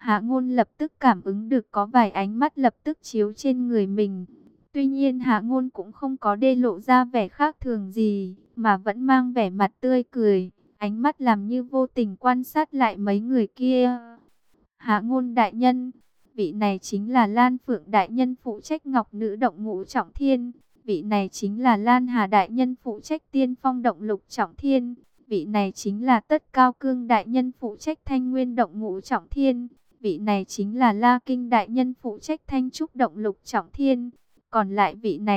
Hạ Ngôn lập tức cảm ứng được có vài ánh mắt lập tức chiếu trên người mình. Tuy nhiên Hạ Ngôn cũng không có đê lộ ra vẻ khác thường gì, mà vẫn mang vẻ mặt tươi cười, ánh mắt làm như vô tình quan sát lại mấy người kia. Hạ Ngôn đại nhân, vị này chính là Lan Phượng đại nhân phụ trách Ngọc Nữ động Ngũ Trọng Thiên, vị này chính là Lan Hà đại nhân phụ trách Tiên Phong động Lục Trọng Thiên, vị này chính là Tất Cao Cương đại nhân phụ trách Thanh Nguyên động Ngũ Trọng Thiên, vị này chính là La Kinh đại nhân phụ trách Thanh Trúc động Lục Trọng Thiên, còn lại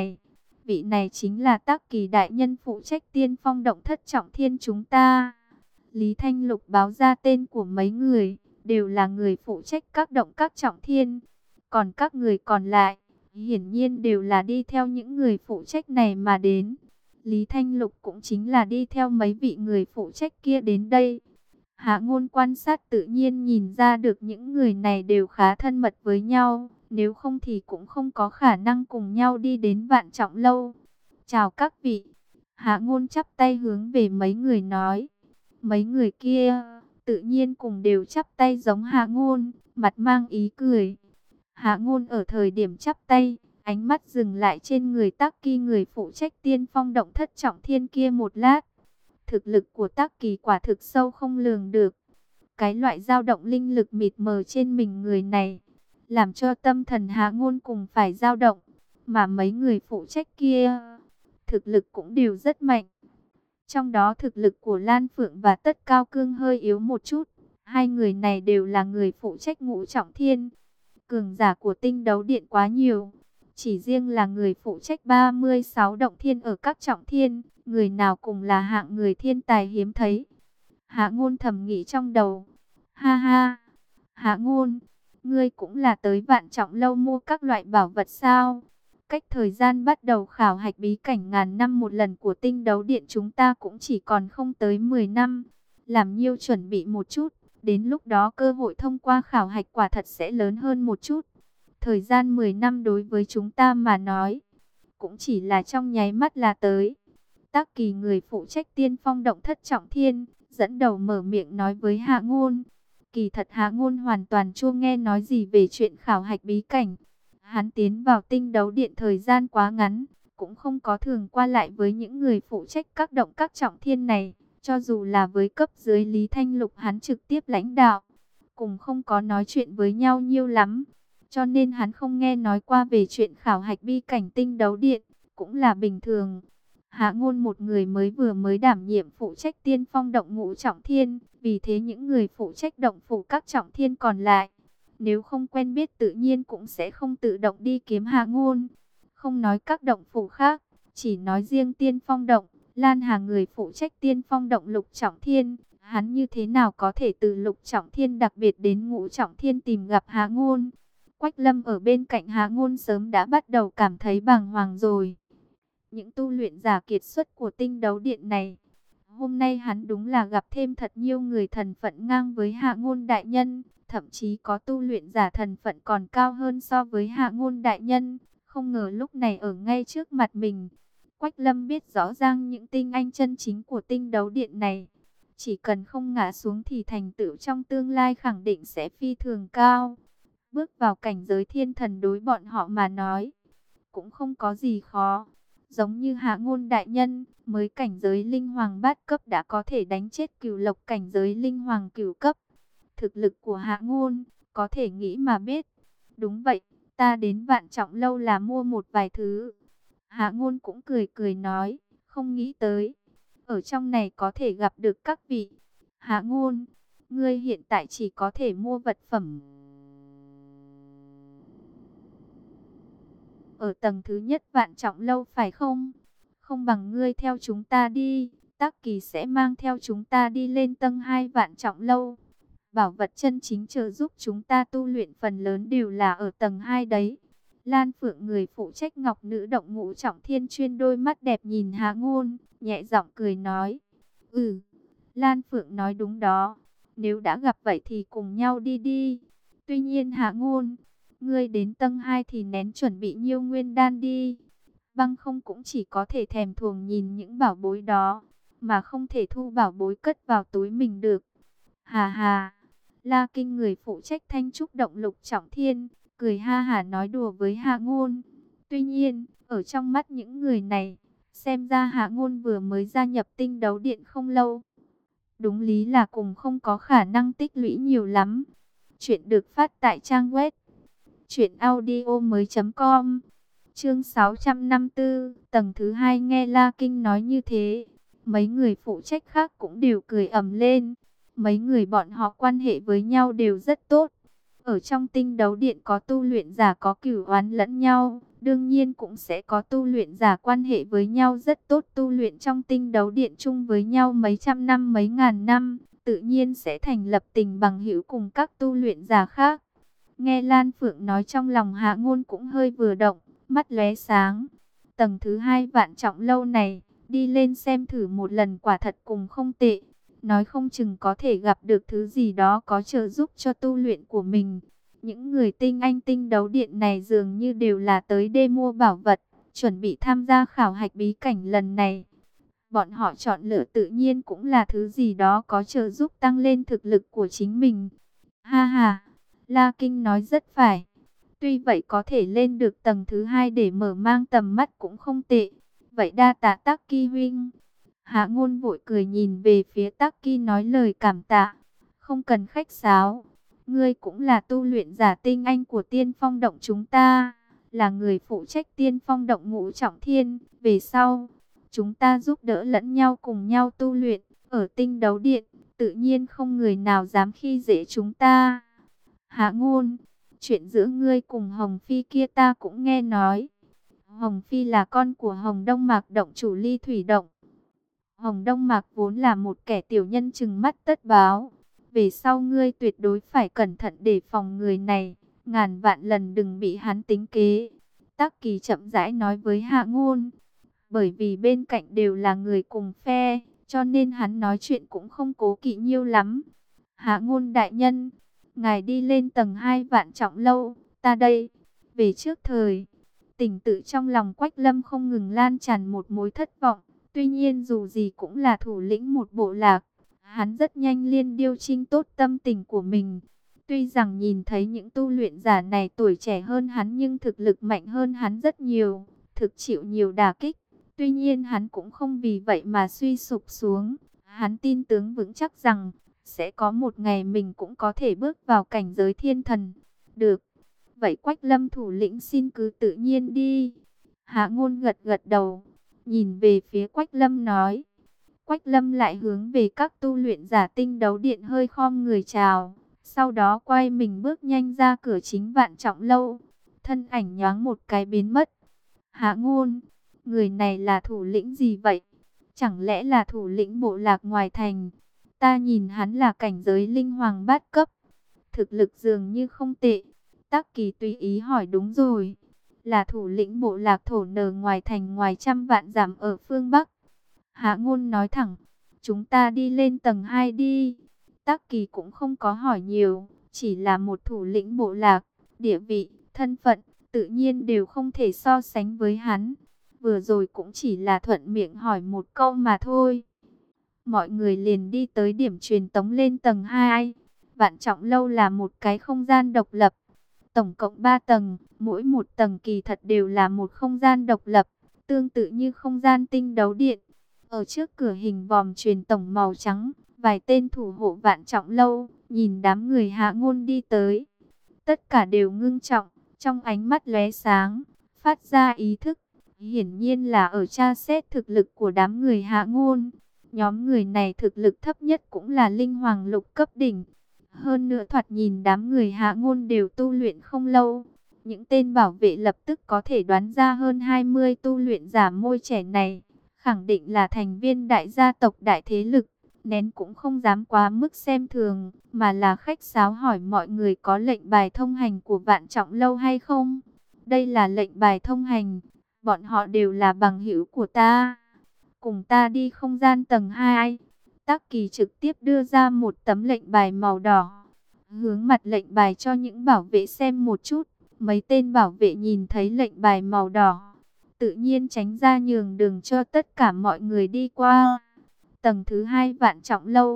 vị này chính là Tắc Kỳ đại nhân phụ trách Tiên Phong động Thất Trọng Thiên chúng ta. Lý Thanh Lục báo ra tên của mấy người, đều là người phụ trách các động các trọng thiên. Còn các người còn lại, hiển nhiên đều là đi theo những người phụ trách này mà đến. Lý Thanh Lục cũng chính là đi theo mấy vị người phụ trách kia đến đây. Hạ Ngôn quan sát tự nhiên nhìn ra được những người này đều khá thân mật với nhau, nếu không thì cũng không có khả năng cùng nhau đi đến Vạn Trọng Lâu. Chào các vị. Hạ Ngôn chắp tay hướng về mấy người nói. Mấy người kia tự nhiên cùng đều chắp tay giống Hạ Ngôn, mặt mang ý cười. Hạ Ngôn ở thời điểm chắp tay, ánh mắt dừng lại trên người Tắc Kỳ người phụ trách Tiên Phong động Thất Trọng Thiên kia một lát. Thực lực của Tắc Kỳ quả thực sâu không lường được. Cái loại dao động linh lực mịt mờ trên mình người này, làm cho tâm thần Hạ Ngôn cùng phải dao động. Mà mấy người phụ trách kia, thực lực cũng đều rất mạnh. Trong đó thực lực của Lan Phượng và Tất Cao Cương hơi yếu một chút. Hai người này đều là người phụ trách Ngũ Trọng Thiên. Cường giả của Tinh Đấu Điện quá nhiều. Chỉ riêng là người phụ trách 36 động thiên ở các trọng thiên, người nào cùng là hạng người thiên tài hiếm thấy. Hạ Ngôn thầm nghĩ trong đầu. Ha ha, Hạ Ngôn, ngươi cũng là tới Vạn Trọng Lâu mua các loại bảo vật sao? Cách thời gian bắt đầu khảo hạch bí cảnh ngàn năm một lần của Tinh Đấu Điện chúng ta cũng chỉ còn không tới 10 năm. Làm nhiêu chuẩn bị một chút, đến lúc đó cơ hội thông qua khảo hạch quả thật sẽ lớn hơn một chút. Thời gian 10 năm đối với chúng ta mà nói, cũng chỉ là trong nháy mắt là tới. Tắc Kỳ người phụ trách Tiên Phong động Thất Trọng Thiên, dẫn đầu mở miệng nói với Hạ Ngôn. Kỳ thật Hạ Ngôn hoàn toàn chưa nghe nói gì về chuyện khảo hạch bí cảnh. Hắn tiến vào Tinh Đấu Điện thời gian quá ngắn, cũng không có thường qua lại với những người phụ trách các động các trọng thiên này. Cho dù là với cấp dưới Lý Thanh Lục hắn trực tiếp lãnh đạo, cũng không có nói chuyện với nhau nhiều lắm. Cho nên hắn không nghe nói qua về chuyện khảo hạch bi cảnh Tinh Đấu Điện, cũng là bình thường. Hạ Ngôn một người mới đảm nhiệm phụ trách Tiên Phong động Ngũ Trọng Thiên, vì thế những người phụ trách động phủ các trọng thiên còn lại, nếu không quen biết tự nhiên cũng sẽ không tự động đi kiếm Hạ Ngôn. Không nói các động phủ khác, chỉ nói riêng Tiên Phong động, Lan Hà người phụ trách Tiên Phong động Lục Trọng Thiên, hắn như thế nào có thể từ Lục Trọng Thiên đặc biệt đến Ngũ Trọng Thiên tìm gặp Hạ Ngôn. Quách Lâm ở bên cạnh Hạ Ngôn sớm đã bắt đầu cảm thấy bàng hoàng rồi. Những tu luyện giả kiệt xuất của Tinh Đấu Điện này, hôm nay hắn đúng là gặp thêm thật nhiều người thần phận ngang với Hạ Ngôn đại nhân, thậm chí có tu luyện giả thần phận còn cao hơn so với Hạ Ngôn đại nhân, không ngờ lúc này ở ngay trước mặt mình. Quách Lâm biết rõ ràng những tinh anh chân chính của Tinh Đấu Điện này, chỉ cần không ngã xuống thì thành tựu trong tương lai khẳng định sẽ phi thường cao. Bước vào cảnh giới thiên thần đối bọn họ mà nói, cũng không có gì khó. Giống như Hạ Ngôn đại nhân, mới cảnh giới linh hoàng bát cấp đã có thể đánh chết Cửu Lộc cảnh giới linh hoàng cửu cấp. Thực lực của Hạ Ngôn, có thể nghĩ mà biết. Đúng vậy, ta đến Vạn Trọng Lâu là mua một vài thứ. Hạ Ngôn cũng cười cười nói, không nghĩ tới, ở trong này có thể gặp được các vị. Hạ Ngôn, ngươi hiện tại chỉ có thể mua vật phẩm ở tầng thứ nhất Vạn Trọng Lâu phải không? Không bằng ngươi theo chúng ta đi, Tắc Kỳ sẽ mang theo chúng ta đi lên tầng 2 Vạn Trọng Lâu. Bảo vật chân chính trợ giúp chúng ta tu luyện phần lớn đều là ở tầng 2 đấy. Lan Phượng người phụ trách Ngọc Nữ động Ngũ Trọng Thiên chuyên đôi mắt đẹp nhìn Hạ Ngôn, nhẹ giọng cười nói. Lan Phượng nói đúng đó, nếu đã gặp vậy thì cùng nhau đi đi. Tuy nhiên Hạ Ngôn, ngươi đến tầng 2 thì nén chuẩn bị nhiêu nguyên đan đi. Băng không cũng chỉ có thể thèm thuồng nhìn những bảo bối đó, mà không thể thu bảo bối cất vào túi mình được. Hà hà, La Kinh, người phụ trách Thanh Trúc Động Lục Trọng Thiên, cười ha hả nói đùa với Hạ Ngôn. Tuy nhiên, ở trong mắt những người này, xem ra Hạ Ngôn vừa mới gia nhập Tinh Đấu Điện không lâu. Đúng lý là cùng không có khả năng tích lũy nhiều lắm. Chuyện được phát tại trang web truyệnaudiomoi.com. Chương 654, tầng thứ hai. Nghe La Kinh nói như thế, mấy người phụ trách khác cũng đều cười ầm lên. Mấy người bọn họ quan hệ với nhau đều rất tốt. Ở trong Tinh Đấu Điện có tu luyện giả có cửu oán lẫn nhau, đương nhiên cũng sẽ có tu luyện giả quan hệ với nhau rất tốt. Tu luyện trong Tinh Đấu Điện chung với nhau mấy trăm năm mấy ngàn năm, tự nhiên sẽ thành lập tình bằng hữu cùng các tu luyện giả khác. Nghe Lan Phượng nói, trong lòng Hạ Ngôn cũng hơi vừa động, mắt lóe sáng. Tầng thứ hai Vạn Trọng Lâu này, đi lên xem thử một lần quả thật cùng không tệ. Nói không chừng có thể gặp được thứ gì đó có trợ giúp cho tu luyện của mình. Những người tinh anh Tinh Đấu Điện này dường như đều là tới đây mua bảo vật, chuẩn bị tham gia khảo hạch bí cảnh lần này. Bọn họ chọn lựa tự nhiên cũng là thứ gì đó có trợ giúp tăng lên thực lực của chính mình. Ha ha, La Kinh nói rất phải. Tuy vậy có thể lên được tầng thứ hai để mở mang tầm mắt cũng không tệ. Vậy đa tạ Tắc Ki huynh. Hạ Ngôn vội cười nhìn về phía Tắc Ki nói lời cảm tạ. Không cần khách sáo. Ngươi cũng là tu luyện giả tinh anh của Tiên Phong Động chúng ta. Là người phụ trách Tiên Phong Động Ngũ Trọng Thiên. Về sau, chúng ta giúp đỡ lẫn nhau cùng nhau tu luyện. Ở Tinh Đấu Điện, tự nhiên không người nào dám khi dễ chúng ta. Hạ Ngôn, chuyện giữa ngươi cùng Hồng Phi kia ta cũng nghe nói. Hồng Phi là con của Hồng Đông Mạc Động chủ Ly Thủy Động. Hồng Đông Mạc vốn là một kẻ tiểu nhân trừng mắt tất báo. Về sau ngươi tuyệt đối phải cẩn thận đề phòng người này, ngàn vạn lần đừng bị hắn tính kế. Tắc Kỳ chậm rãi nói với Hạ Ngôn. Bởi vì bên cạnh đều là người cùng phe, cho nên hắn nói chuyện cũng không cố kỵ nhiêu lắm. Hạ Ngôn đại nhân, ngài đi lên tầng 2 Vạn Trọng Lâu, ta đây. Về trước thời, tình tự trong lòng Quách Lâm không ngừng lan tràn một mối thất vọng. Tuy nhiên dù gì cũng là thủ lĩnh một bộ lạc, hắn rất nhanh liên điêu trinh tốt tâm tình của mình. Tuy rằng nhìn thấy những tu luyện giả này tuổi trẻ hơn hắn nhưng thực lực mạnh hơn hắn rất nhiều, thực chịu nhiều đả kích. Tuy nhiên hắn cũng không vì vậy mà suy sụp xuống. Hắn tin tưởng vững chắc rằng sẽ có một ngày mình cũng có thể bước vào cảnh giới thiên thần. Được, vậy Quách Lâm thủ lĩnh xin cứ tự nhiên đi. Hạ Ngôn gật gật đầu, nhìn về phía Quách Lâm nói. Quách Lâm lại hướng về các tu luyện giả Tinh Đấu Điện hơi khom người chào. Sau đó quay mình bước nhanh ra cửa chính Vạn Trọng Lâu. Thân ảnh nhoáng một cái biến mất. Hạ Ngôn, người này là thủ lĩnh gì vậy? Chẳng lẽ là thủ lĩnh bộ lạc ngoài thành? Ta nhìn hắn là cảnh giới linh hoàng bát cấp. Thực lực dường như không tệ. Tắc Kỳ tùy ý hỏi, đúng rồi. Là thủ lĩnh bộ lạc thổ nờ ngoài thành ngoài trăm vạn dặm ở phương Bắc. Hạ Ngôn nói thẳng, chúng ta đi lên tầng 2 đi. Tắc Kỳ cũng không có hỏi nhiều, chỉ là một thủ lĩnh bộ lạc, địa vị, thân phận, tự nhiên đều không thể so sánh với hắn. Vừa rồi cũng chỉ là thuận miệng hỏi một câu mà thôi. Mọi người liền đi tới điểm truyền tống lên tầng 2. Vạn Trọng Lâu là một cái không gian độc lập. Tổng cộng 3 tầng, mỗi một tầng kỳ thật đều là một không gian độc lập, tương tự như không gian Tinh Đấu Điện. Ở trước cửa hình vòm truyền tổng màu trắng, vài tên thủ hộ Vạn Trọng Lâu, nhìn đám người Hạ Ngôn đi tới. Tất cả đều ngưng trọng, trong ánh mắt lóe sáng, phát ra ý thức. Hiển nhiên là ở tra xét thực lực của đám người Hạ Ngôn. Nhóm người này thực lực thấp nhất cũng là linh hoàng lục cấp đỉnh. Hơn nữa thoạt nhìn đám người Hạ Ngôn đều tu luyện không lâu. Những tên bảo vệ lập tức có thể đoán ra hơn 20 tu luyện giả môi trẻ này khẳng định là thành viên đại gia tộc đại thế lực. Nén cũng không dám quá mức xem thường, mà là khách sáo hỏi mọi người có lệnh bài thông hành của Vạn Trọng Lâu hay không. Đây là lệnh bài thông hành, bọn họ đều là bằng hữu của ta. Cùng ta đi không gian tầng 2. Tắc Kỳ trực tiếp đưa ra một tấm lệnh bài màu đỏ, hướng mặt lệnh bài cho những bảo vệ xem một chút. Mấy tên bảo vệ nhìn thấy lệnh bài màu đỏ, tự nhiên tránh ra nhường đường cho tất cả mọi người đi qua. Tầng thứ 2 Vạn Trọng Lâu,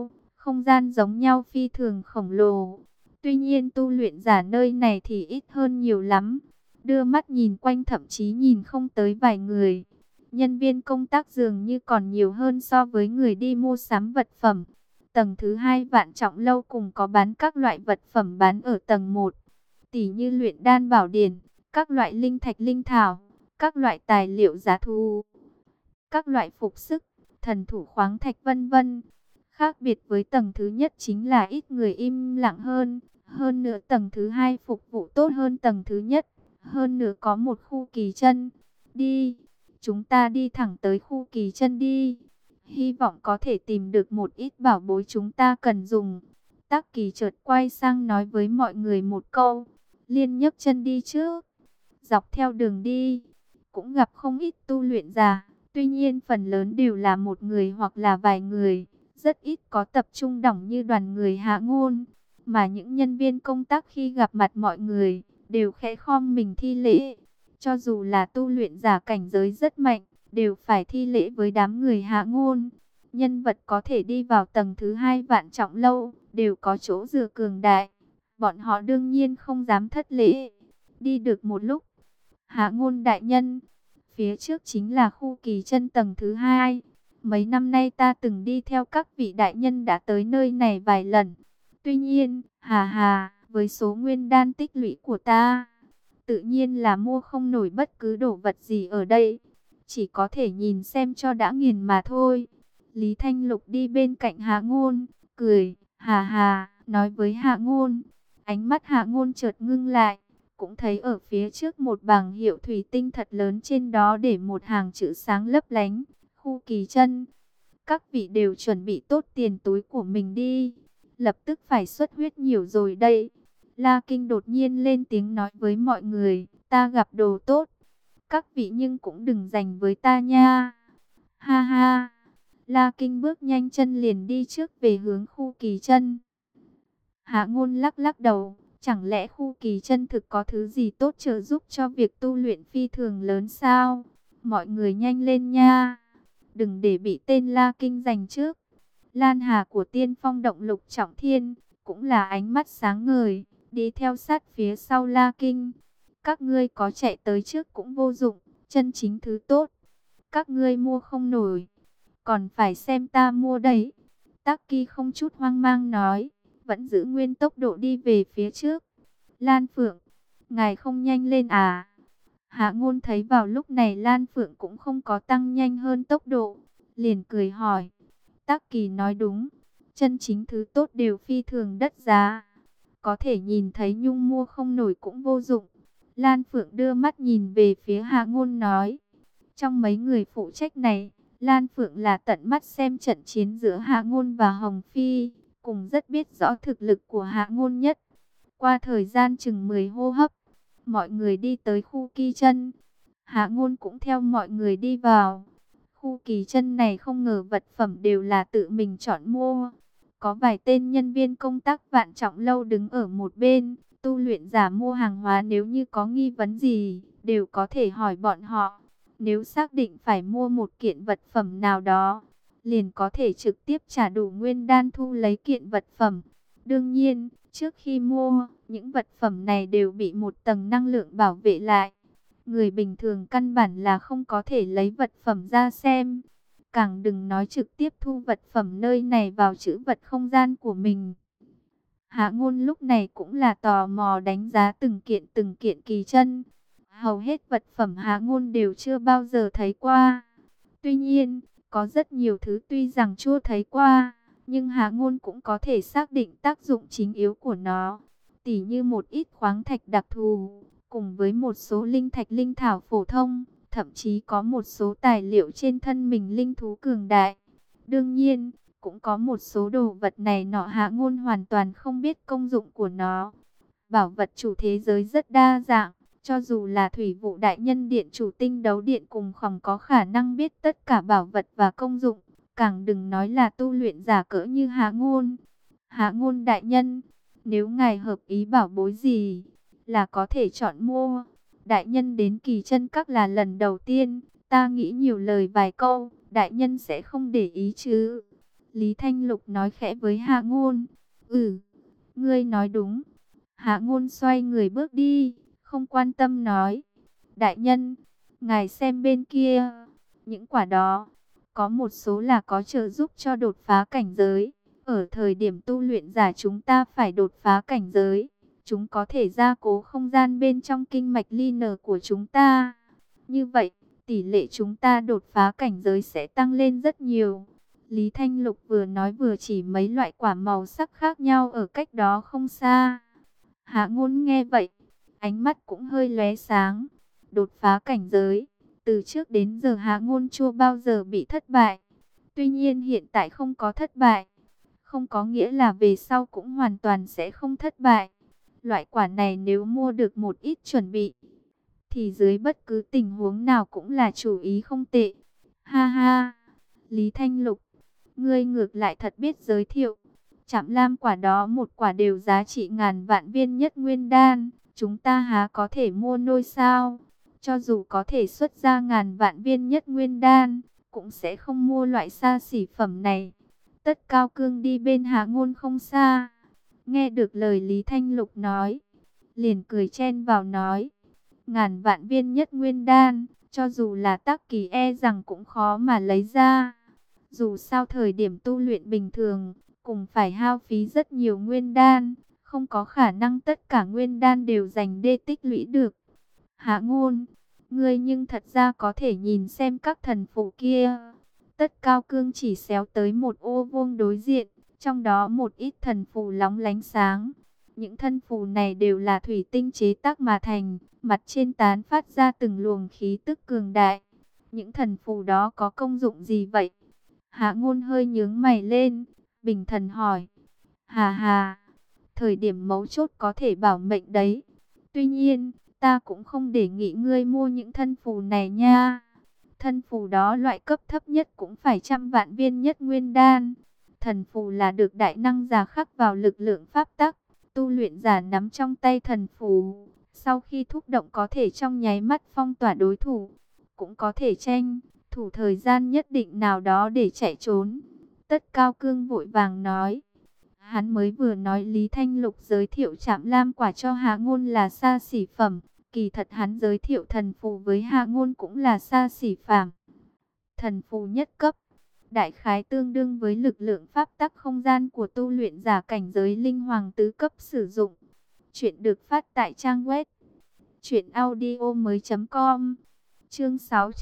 không gian giống nhau phi thường khổng lồ. Tuy nhiên tu luyện giả nơi này thì ít hơn nhiều lắm. Đưa mắt nhìn quanh thậm chí nhìn không tới vài người. Nhân viên công tác dường như còn nhiều hơn so với người đi mua sắm vật phẩm. Tầng thứ 2 Vạn Trọng Lâu cùng có bán các loại vật phẩm bán ở tầng 1. Tỉ như luyện đan bảo điển, các loại linh thạch linh thảo, các loại tài liệu giá thu, các loại phục sức, thần thủ khoáng thạch vân vân. Khác biệt với tầng thứ nhất chính là ít người im lặng hơn. Hơn nữa tầng thứ 2 phục vụ tốt hơn tầng thứ nhất. Hơn nữa có một khu kỳ chân. Đi, chúng ta đi thẳng tới khu kỳ chân đi. Hy vọng có thể tìm được một ít bảo bối chúng ta cần dùng. Tắc Kỳ chợt quay sang nói với mọi người một câu. Liên nhấc chân đi trước. Dọc theo đường đi, cũng gặp không ít tu luyện giả. Tuy nhiên phần lớn đều là một người hoặc là vài người. Rất ít có tập trung đông như đoàn người Hạ Ngôn. Mà những nhân viên công tác khi gặp mặt mọi người, đều khẽ khom mình thi lễ. Cho dù là tu luyện giả cảnh giới rất mạnh, đều phải thi lễ với đám người Hạ Ngôn. Nhân vật có thể đi vào tầng thứ 2 Vạn Trọng Lâu, đều có chỗ dựa cường đại. Bọn họ đương nhiên không dám thất lễ. Đi được một lúc, Hạ Ngôn đại nhân, phía trước chính là khu kỳ chân tầng thứ 2. Mấy năm nay ta từng đi theo các vị đại nhân đã tới nơi này vài lần. Tuy nhiên, với số nguyên đan tích lũy của ta, tự nhiên là mua không nổi bất cứ đồ vật gì ở đây. Chỉ có thể nhìn xem cho đã nghiền mà thôi. Lý Thanh Lục đi bên cạnh Hạ Ngôn, cười, nói với Hạ Ngôn. Ánh mắt Hạ Ngôn chợt ngưng lại, cũng thấy ở phía trước một bảng hiệu thủy tinh thật lớn, trên đó để một hàng chữ sáng lấp lánh, khu kỳ chân. Các vị đều chuẩn bị tốt tiền túi của mình đi, lập tức phải xuất huyết nhiều rồi đây. La Kinh đột nhiên lên tiếng nói với mọi người, ta gặp đồ tốt, các vị nhưng cũng đừng giành với ta nha. Ha ha, La Kinh bước nhanh chân liền đi trước về hướng khu kỳ chân. Hạ Ngôn lắc lắc đầu, chẳng lẽ khu kỳ chân thực có thứ gì tốt trợ giúp cho việc tu luyện phi thường lớn sao? Mọi người nhanh lên nha, đừng để bị tên La Kinh giành trước. Lan Hà của Tiên Phong Động Lục Trọng Thiên cũng là ánh mắt sáng ngời, đi theo sát phía sau La Kinh. Các ngươi có chạy tới trước cũng vô dụng, chân chính thứ tốt các ngươi mua không nổi, còn phải xem ta mua đấy. Tắc Kỳ không chút hoang mang nói, vẫn giữ nguyên tốc độ đi về phía trước. Lan Phượng, ngài không nhanh lên à? Hạ Ngôn thấy vào lúc này Lan Phượng cũng không có tăng nhanh hơn tốc độ, liền cười hỏi. Tắc Kỳ nói đúng, chân chính thứ tốt đều phi thường đắt giá. Có thể nhìn thấy nhung mua không nổi cũng vô dụng. Lan Phượng đưa mắt nhìn về phía Hạ Ngôn nói. Trong mấy người phụ trách này, Lan Phượng là tận mắt xem trận chiến giữa Hạ Ngôn và Hồng Phi, cùng rất biết rõ thực lực của Hạ Ngôn nhất. Qua thời gian chừng 10 hô hấp, mọi người đi tới khu kỳ chân. Hạ Ngôn cũng theo mọi người đi vào. Khu kỳ chân này không ngờ vật phẩm đều là tự mình chọn mua. Có vài tên nhân viên công tác Vạn Trọng Lâu đứng ở một bên, tu luyện giả mua hàng hóa nếu như có nghi vấn gì, đều có thể hỏi bọn họ. Nếu xác định phải mua một kiện vật phẩm nào đó, liền có thể trực tiếp trả đủ nguyên đan thu lấy kiện vật phẩm. Đương nhiên, trước khi mua, những vật phẩm này đều bị một tầng năng lượng bảo vệ lại. Người bình thường căn bản là không có thể lấy vật phẩm ra xem. Càng đừng nói trực tiếp thu vật phẩm nơi này vào trữ vật không gian của mình. Hạ Ngôn lúc này cũng là tò mò đánh giá từng kiện kỳ chân. Hầu hết vật phẩm Hạ Ngôn đều chưa bao giờ thấy qua. Tuy nhiên, có rất nhiều thứ tuy rằng chưa thấy qua, nhưng Hạ Ngôn cũng có thể xác định tác dụng chính yếu của nó. Tỉ như một ít khoáng thạch đặc thù, cùng với một số linh thạch linh thảo phổ thông, thậm chí có một số tài liệu trên thân mình linh thú cường đại. Đương nhiên, cũng có một số đồ vật này nọ Hạ Ngôn hoàn toàn không biết công dụng của nó. Bảo vật chủ thế giới rất đa dạng, cho dù là Thủy Vụ Đại Nhân Điện chủ Tinh Đấu Điện cùng không có khả năng biết tất cả bảo vật và công dụng, càng đừng nói là tu luyện giả cỡ như Hạ Ngôn. Hạ Ngôn đại nhân, nếu ngài hợp ý bảo bối gì, là có thể chọn mua. Đại nhân đến Kỳ Chân Các là lần đầu tiên, ta nghĩ nhiều lời vài câu, đại nhân sẽ không để ý chứ? Lý Thanh Lục nói khẽ với Hạ Ngôn. Ừ, ngươi nói đúng. Hạ Ngôn xoay người bước đi, không quan tâm nói. Đại nhân, ngài xem bên kia, những quả đó, có một số là có trợ giúp cho đột phá cảnh giới. Ở thời điểm tu luyện giả chúng ta phải đột phá cảnh giới, chúng có thể gia cố không gian bên trong kinh mạch ly nở của chúng ta. Như vậy, tỷ lệ chúng ta đột phá cảnh giới sẽ tăng lên rất nhiều. Lý Thanh Lục vừa nói vừa chỉ mấy loại quả màu sắc khác nhau ở cách đó không xa. Hạ Ngôn nghe vậy, ánh mắt cũng hơi lóe sáng. Đột phá cảnh giới, từ trước đến giờ Hạ Ngôn chưa bao giờ bị thất bại. Tuy nhiên hiện tại không có thất bại, không có nghĩa là về sau cũng hoàn toàn sẽ không thất bại. Loại quả này nếu mua được một ít chuẩn bị, thì dưới bất cứ tình huống nào cũng là chủ ý không tệ. Ha ha, Lý Thanh Lục, ngươi ngược lại thật biết giới thiệu. Trạm lam quả đó một quả đều giá trị ngàn vạn viên nhất nguyên đan, chúng ta há có thể mua nôi sao? Cho dù có thể xuất ra ngàn vạn viên nhất nguyên đan, cũng sẽ không mua loại xa xỉ phẩm này. Tất Cao Cương đi bên Hạ Ngôn không xa, nghe được lời Lý Thanh Lục nói, liền cười chen vào nói. Ngàn vạn viên nhất nguyên đan, cho dù là Tắc Kỳ e rằng cũng khó mà lấy ra. Dù sao thời điểm tu luyện bình thường, cũng phải hao phí rất nhiều nguyên đan, không có khả năng tất cả nguyên đan đều dành để tích lũy được. Hạ Ngôn, ngươi nhưng thật ra có thể nhìn xem các thần phù kia. Tất Cao Cương chỉ xéo tới một ô vuông đối diện, trong đó một ít thần phù lóng lánh sáng. Những thân phù này đều là thủy tinh chế tác mà thành, mặt trên tán phát ra từng luồng khí tức cường đại. Những thần phù đó có công dụng gì vậy? Hạ Ngôn hơi nhướng mày lên, bình thần hỏi. Hà hà, thời điểm mấu chốt có thể bảo mệnh đấy. Tuy nhiên, ta cũng không đề nghị ngươi mua những thân phù này nha. Thân phù đó loại cấp thấp nhất cũng phải trăm vạn viên nhất nguyên đan. Thần phù là được đại năng giả khắc vào lực lượng pháp tắc. Tu luyện giả nắm trong tay thần phù, sau khi thúc động có thể trong nháy mắt phong tỏa đối thủ, cũng có thể tranh thủ thời gian nhất định nào đó để chạy trốn. Tất Cao Cương vội vàng nói. Hắn mới vừa nói Lý Thanh Lục giới thiệu Trạm Lam quả cho Hạ Ngôn là xa xỉ phẩm, kỳ thật hắn giới thiệu thần phù với Hạ Ngôn cũng là xa xỉ phẩm. Thần phù nhất cấp, đại khái tương đương với lực lượng pháp tắc không gian của tu luyện giả cảnh giới linh hoàng tứ cấp sử dụng. Chuyện được phát tại trang web truyệnaudiomoi.com. Chương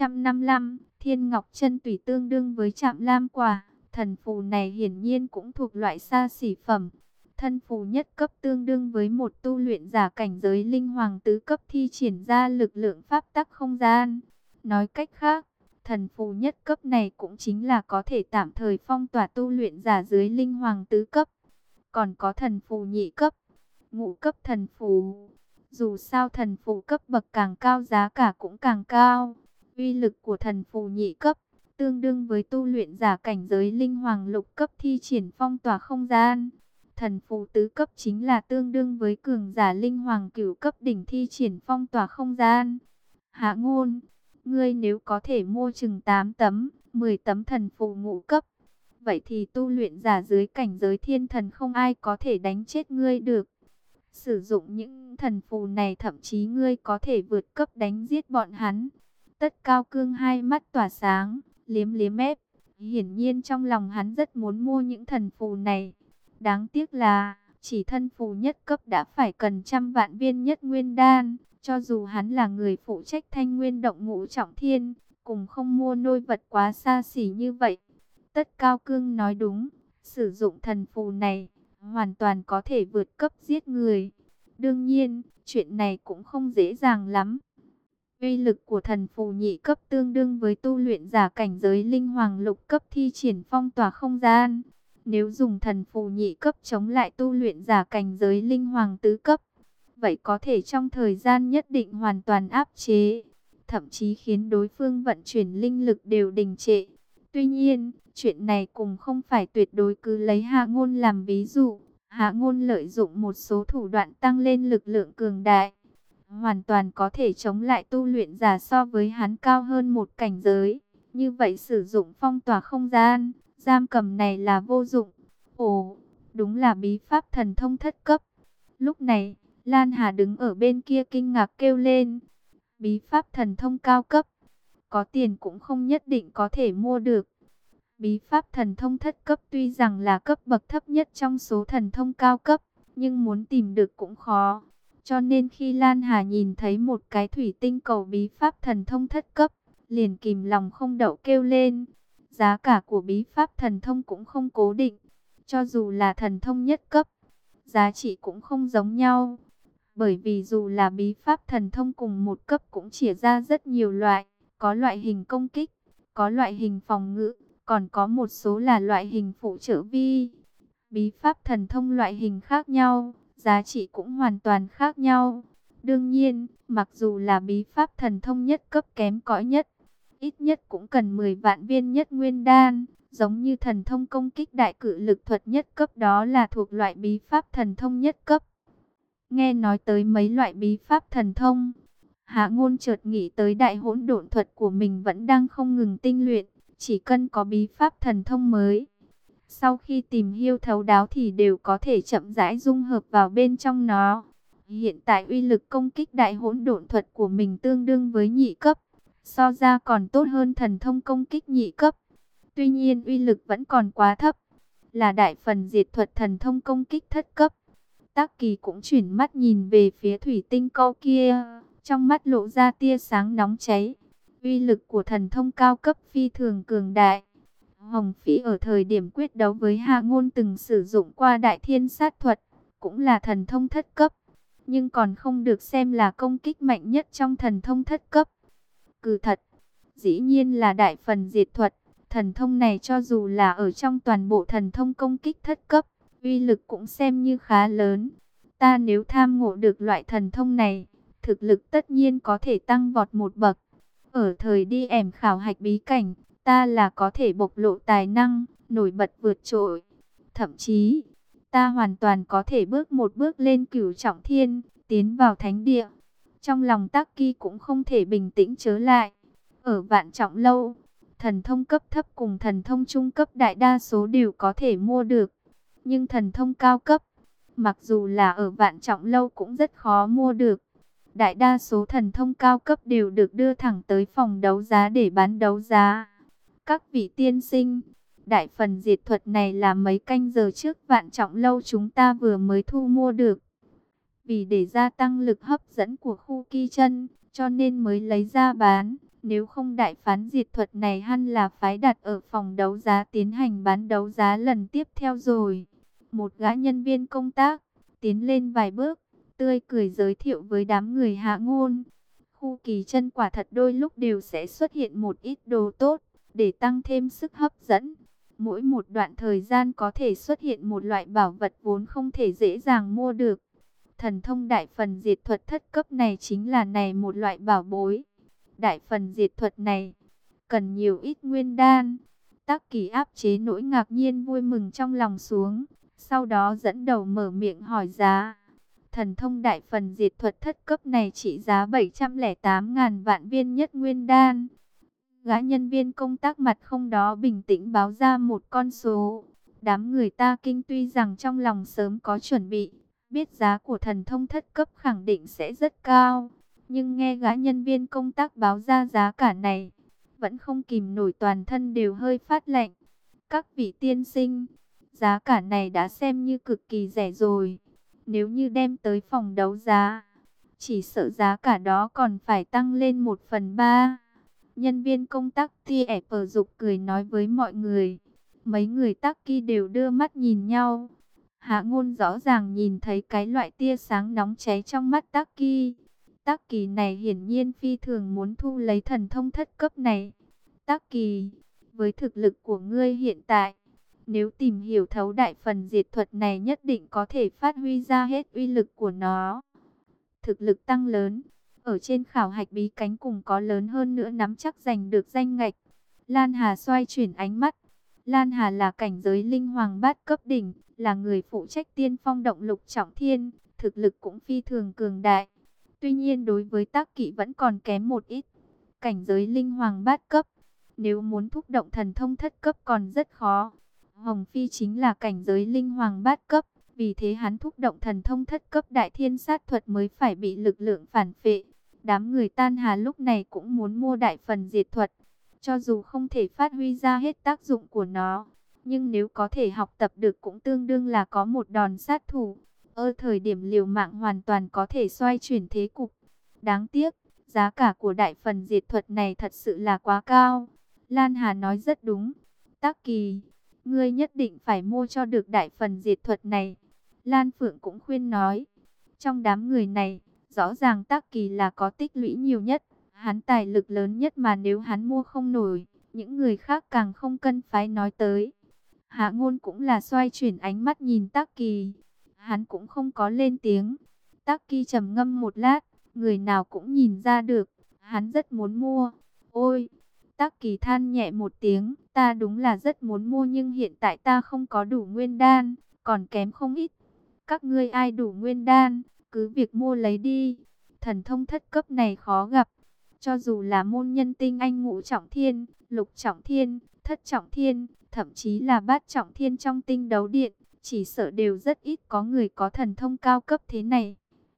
655, Thiên Ngọc Chân Tủy tương đương với Trạm Lam quả. Thần phù này hiển nhiên cũng thuộc loại xa xỉ phẩm. Thân phù nhất cấp tương đương với một tu luyện giả cảnh giới linh hoàng tứ cấp thi triển ra lực lượng pháp tắc không gian. Nói cách khác, thần phù nhất cấp này cũng chính là có thể tạm thời phong tỏa tu luyện giả dưới linh hoàng tứ cấp. Còn có thần phù nhị cấp, ngũ cấp thần phù. Dù sao thần phù cấp bậc càng cao giá cả cũng càng cao. Uy lực của thần phù nhị cấp tương đương với tu luyện giả cảnh giới linh hoàng lục cấp thi triển phong tỏa không gian. Thần phù tứ cấp chính là tương đương với cường giả linh hoàng cửu cấp đỉnh thi triển phong tỏa không gian. Hạ Ngôn, ngươi nếu có thể mua chừng 8 tấm, 10 tấm thần phù ngũ cấp, vậy thì tu luyện giả dưới cảnh giới thiên thần không ai có thể đánh chết ngươi được. Sử dụng những thần phù này thậm chí ngươi có thể vượt cấp đánh giết bọn hắn. Tất Cao Cương hai mắt tỏa sáng, liếm liếm mép. Hiển nhiên trong lòng hắn rất muốn mua những thần phù này. Đáng tiếc là, chỉ thân phù nhất cấp đã phải cần trăm vạn viên nhất nguyên đan. Cho dù hắn là người phụ trách Thanh Nguyên động ngũ trọng thiên, cùng không mua nôi vật quá xa xỉ như vậy. Tất Cao Cương nói đúng, sử dụng thần phù này, hoàn toàn có thể vượt cấp giết người. Đương nhiên, chuyện này cũng không dễ dàng lắm. Uy lực của thần phù nhị cấp tương đương với tu luyện giả cảnh giới linh hoàng lục cấp thi triển phong tỏa không gian. Nếu dùng thần phù nhị cấp chống lại tu luyện giả cảnh giới linh hoàng tứ cấp, vậy có thể trong thời gian nhất định hoàn toàn áp chế, thậm chí khiến đối phương vận chuyển linh lực đều đình trệ. Tuy nhiên, chuyện này cũng không phải tuyệt đối cứ lấy Hạ Ngôn làm ví dụ. Hạ Ngôn lợi dụng một số thủ đoạn tăng lên lực lượng cường đại, hoàn toàn có thể chống lại tu luyện giả so với hắn cao hơn một cảnh giới. Như vậy sử dụng phong tỏa không gian, Giam cầm này là vô dụng. Ồ, đúng là bí pháp thần thông thất cấp. Lúc này, Lan Hà đứng ở bên kia kinh ngạc kêu lên. Bí pháp thần thông cao cấp, có tiền cũng không nhất định có thể mua được. Bí pháp thần thông thất cấp tuy rằng là cấp bậc thấp nhất trong số thần thông cao cấp, nhưng muốn tìm được cũng khó. Cho nên khi Lan Hà nhìn thấy một cái thủy tinh cầu bí pháp thần thông thất cấp, liền kìm lòng không đậu kêu lên. Giá cả của bí pháp thần thông cũng không cố định, cho dù là thần thông nhất cấp, giá trị cũng không giống nhau. Bởi vì dù là bí pháp thần thông cùng một cấp cũng chia ra rất nhiều loại, có loại hình công kích, có loại hình phòng ngự, còn có một số là loại hình phụ trợ vi. Bí pháp thần thông loại hình khác nhau, giá trị cũng hoàn toàn khác nhau. Đương nhiên, mặc dù là bí pháp thần thông nhất cấp kém cỏi nhất, ít nhất cũng cần 10 vạn viên nhất nguyên đan, giống như thần thông công kích đại cự lực thuật nhất cấp đó là thuộc loại bí pháp thần thông nhất cấp. Nghe nói tới mấy loại bí pháp thần thông, Hạ Ngôn chợt nghĩ tới đại hỗn độn thuật của mình vẫn đang không ngừng tinh luyện, chỉ cần có bí pháp thần thông mới. Sau khi tìm hiểu thấu đáo thì đều có thể chậm rãi dung hợp vào bên trong nó. Hiện tại uy lực công kích đại hỗn độn thuật của mình tương đương với nhị cấp, so ra còn tốt hơn thần thông công kích nhị cấp. Tuy nhiên uy lực vẫn còn quá thấp, là đại phần diệt thuật thần thông công kích thất cấp. Tắc Kỳ cũng chuyển mắt nhìn về phía thủy tinh cầu kia, trong mắt lộ ra tia sáng nóng cháy. Uy lực của thần thông cao cấp phi thường cường đại. Hồng Phỉ ở thời điểm quyết đấu với Hạ Ngôn từng sử dụng qua đại thiên sát thuật, cũng là thần thông thất cấp, nhưng còn không được xem là công kích mạnh nhất trong thần thông thất cấp. Cừ thật, dĩ nhiên là đại phần diệt thuật. Thần thông này cho dù là ở trong toàn bộ thần thông công kích thất cấp, uy lực cũng xem như khá lớn. Ta nếu tham ngộ được loại thần thông này, thực lực tất nhiên có thể tăng vọt một bậc. Ở thời đi ẻm khảo hạch bí cảnh, ta là có thể bộc lộ tài năng, nổi bật vượt trội. Thậm chí, ta hoàn toàn có thể bước một bước lên cửu trọng thiên, tiến vào thánh địa. Trong lòng Tắc Kỳ cũng không thể bình tĩnh trở lại. Ở Vạn Trọng Lâu, thần thông cấp thấp cùng thần thông trung cấp đại đa số đều có thể mua được. Nhưng thần thông cao cấp, mặc dù là ở Vạn Trọng Lâu cũng rất khó mua được. Đại đa số thần thông cao cấp đều được đưa thẳng tới phòng đấu giá để bán đấu giá. Các vị tiên sinh, đại phần diệt thuật này là mấy canh giờ trước Vạn Trọng Lâu chúng ta vừa mới thu mua được. Vì để gia tăng lực hấp dẫn của khu kỳ chân, cho nên mới lấy ra bán. Nếu không đại phán diệt thuật này hẳn là phái đặt ở phòng đấu giá tiến hành bán đấu giá lần tiếp theo rồi. Một gã nhân viên công tác tiến lên vài bước, tươi cười giới thiệu với đám người Hạ Ngôn. Khu kỳ chân quả thật đôi lúc đều sẽ xuất hiện một ít đồ tốt, để tăng thêm sức hấp dẫn. Mỗi một đoạn thời gian có thể xuất hiện một loại bảo vật vốn không thể dễ dàng mua được. Thần thông đại phần diệt thuật thất cấp này chính là này một loại bảo bối. Đại phần diệt thuật này cần nhiều ít nguyên đan. Tắc Kỳ áp chế nỗi ngạc nhiên vui mừng trong lòng xuống, sau đó dẫn đầu mở miệng hỏi giá. Thần thông đại phần diệt thuật thất cấp này trị giá 708.000 vạn viên nhất nguyên đan. Gã nhân viên công tác mặt không đó bình tĩnh báo ra một con số. Đám người ta kinh tuy rằng trong lòng sớm có chuẩn bị, biết giá của thần thông thất cấp khẳng định sẽ rất cao. Nhưng nghe gã nhân viên công tác báo ra giá cả này, vẫn không kìm nổi toàn thân đều hơi phát lạnh. Các vị tiên sinh, giá cả này đã xem như cực kỳ rẻ rồi. Nếu như đem tới phòng đấu giá, chỉ sợ giá cả đó còn phải tăng lên 1/3. Nhân viên công tác TF Dục cười nói với mọi người. Mấy người Tắc Kỳ đều đưa mắt nhìn nhau. Hạ Ngôn rõ ràng nhìn thấy cái loại tia sáng nóng cháy trong mắt Tắc Kỳ. Tắc Kỳ này hiển nhiên phi thường muốn thu lấy thần thông thất cấp này. Tắc Kỳ, với thực lực của ngươi hiện tại, nếu tìm hiểu thấu đại phần diệt thuật này nhất định có thể phát huy ra hết uy lực của nó. Thực lực tăng lớn, ở trên khảo hạch bí cánh cùng có lớn hơn nữa nắm chắc giành được danh ngạch. Lan Hà xoay chuyển ánh mắt. Lan Hà là cảnh giới linh hoàng bát cấp đỉnh, là người phụ trách tiên phong động lục trọng thiên, thực lực cũng phi thường cường đại. Tuy nhiên đối với Tắc Kỵ vẫn còn kém một ít. Cảnh giới linh hoàng bát cấp, Nếu muốn thúc động thần thông thất cấp còn rất khó. Hồng Phi chính là cảnh giới linh hoàng bát cấp, vì thế hắn thúc động thần thông thất cấp đại thiên sát thuật mới phải bị lực lượng phản phệ. Đám người Tan Hà lúc này cũng muốn mua đại phần diệt thuật, cho dù không thể phát huy ra hết tác dụng của nó, nhưng nếu có thể học tập được cũng tương đương là có một đòn sát thủ. Ở thời điểm liều mạng hoàn toàn có thể xoay chuyển thế cục. Đáng tiếc, giá cả của đại phần diệt thuật này thật sự là quá cao. Lan Hà nói rất đúng. Tắc Kỳ, ngươi nhất định phải mua cho được đại phần diệt thuật này. Lan Phượng cũng khuyên nói. Trong đám người này, rõ ràng Tắc Kỳ là có tích lũy nhiều nhất. Hắn tài lực lớn nhất mà nếu hắn mua không nổi, những người khác càng không cần phải nói tới. Hạ Ngôn cũng là xoay chuyển ánh mắt nhìn Tắc Kỳ. Hắn cũng không có lên tiếng. Tắc Kỳ trầm ngâm một lát, người nào cũng nhìn ra được, hắn rất muốn mua. Ôi! Tắc Kỳ than nhẹ một tiếng, ta đúng là rất muốn mua nhưng hiện tại ta không có đủ nguyên đan, còn kém không ít. Các ngươi ai đủ nguyên đan, cứ việc mua lấy đi. Thần thông thất cấp này khó gặp. Cho dù là môn nhân tinh anh ngũ trọng thiên, lục trọng thiên, thất trọng thiên, thậm chí là bát trọng thiên trong tinh đấu điện, chỉ sợ đều rất ít có người có thần thông cao cấp thế này.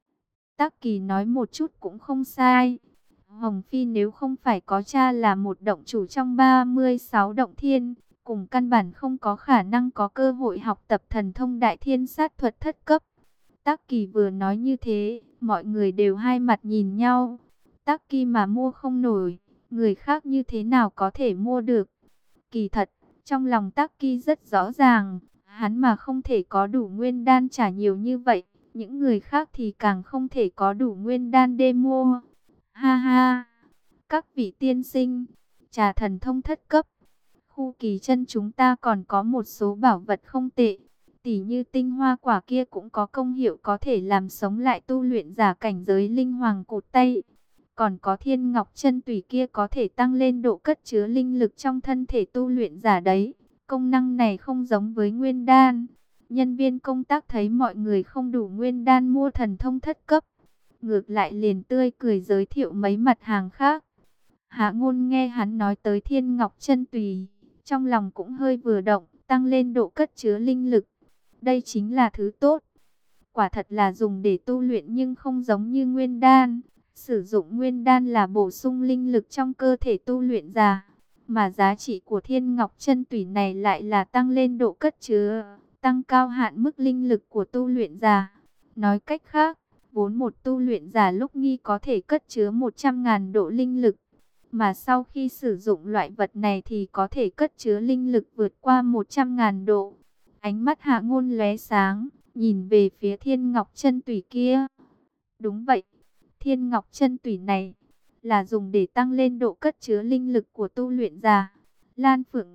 Tắc Kỳ nói một chút cũng không sai. Hồng Phi nếu không phải có cha là một động chủ trong 36 động thiên, cùng căn bản không có khả năng có cơ hội học tập thần thông đại thiên sát thuật thất cấp. Tắc Kỳ vừa nói như thế, mọi người đều hai mặt nhìn nhau. Tắc Kỳ mà mua không nổi, người khác như thế nào có thể mua được? Kỳ thật, trong lòng Tắc Kỳ rất rõ ràng, hắn mà không thể có đủ nguyên đan trả nhiều như vậy, những người khác thì càng không thể có đủ nguyên đan để mua. Ha ha, các vị tiên sinh, trà thần thông thất cấp. Khu Kỳ chân chúng ta còn có một số bảo vật không tệ, tỉ như tinh hoa quả kia cũng có công hiệu có thể làm sống lại tu luyện giả cảnh giới linh hoàng cột tay. Còn có thiên ngọc chân tùy kia có thể tăng lên độ cất chứa linh lực trong thân thể tu luyện giả đấy. Công năng này không giống với nguyên đan. Nhân viên công tác thấy mọi người không đủ nguyên đan mua thần thông thất cấp, ngược lại liền tươi cười giới thiệu mấy mặt hàng khác. Hạ Ngôn nghe hắn nói tới thiên ngọc chân tùy, trong lòng cũng hơi vừa động, tăng lên độ cất chứa linh lực. Đây chính là thứ tốt. Quả thật là dùng để tu luyện nhưng không giống như nguyên đan. Sử dụng nguyên đan là bổ sung linh lực trong cơ thể tu luyện giả. Mà giá trị của thiên ngọc chân tùy này lại là tăng lên độ cất chứa, tăng cao hạn mức linh lực của tu luyện giả. Nói cách khác, vốn một tu luyện giả lúc nghi có thể cất chứa 100.000 độ linh lực. Mà sau khi sử dụng loại vật này thì có thể cất chứa linh lực vượt qua 100.000 độ. Ánh mắt Hạ Ngôn lóe sáng, nhìn về phía thiên ngọc chân tùy kia. Đúng vậy, thiên ngọc chân tùy này là dùng để tăng lên độ cất chứa linh lực của tu luyện giả. Lan Phượng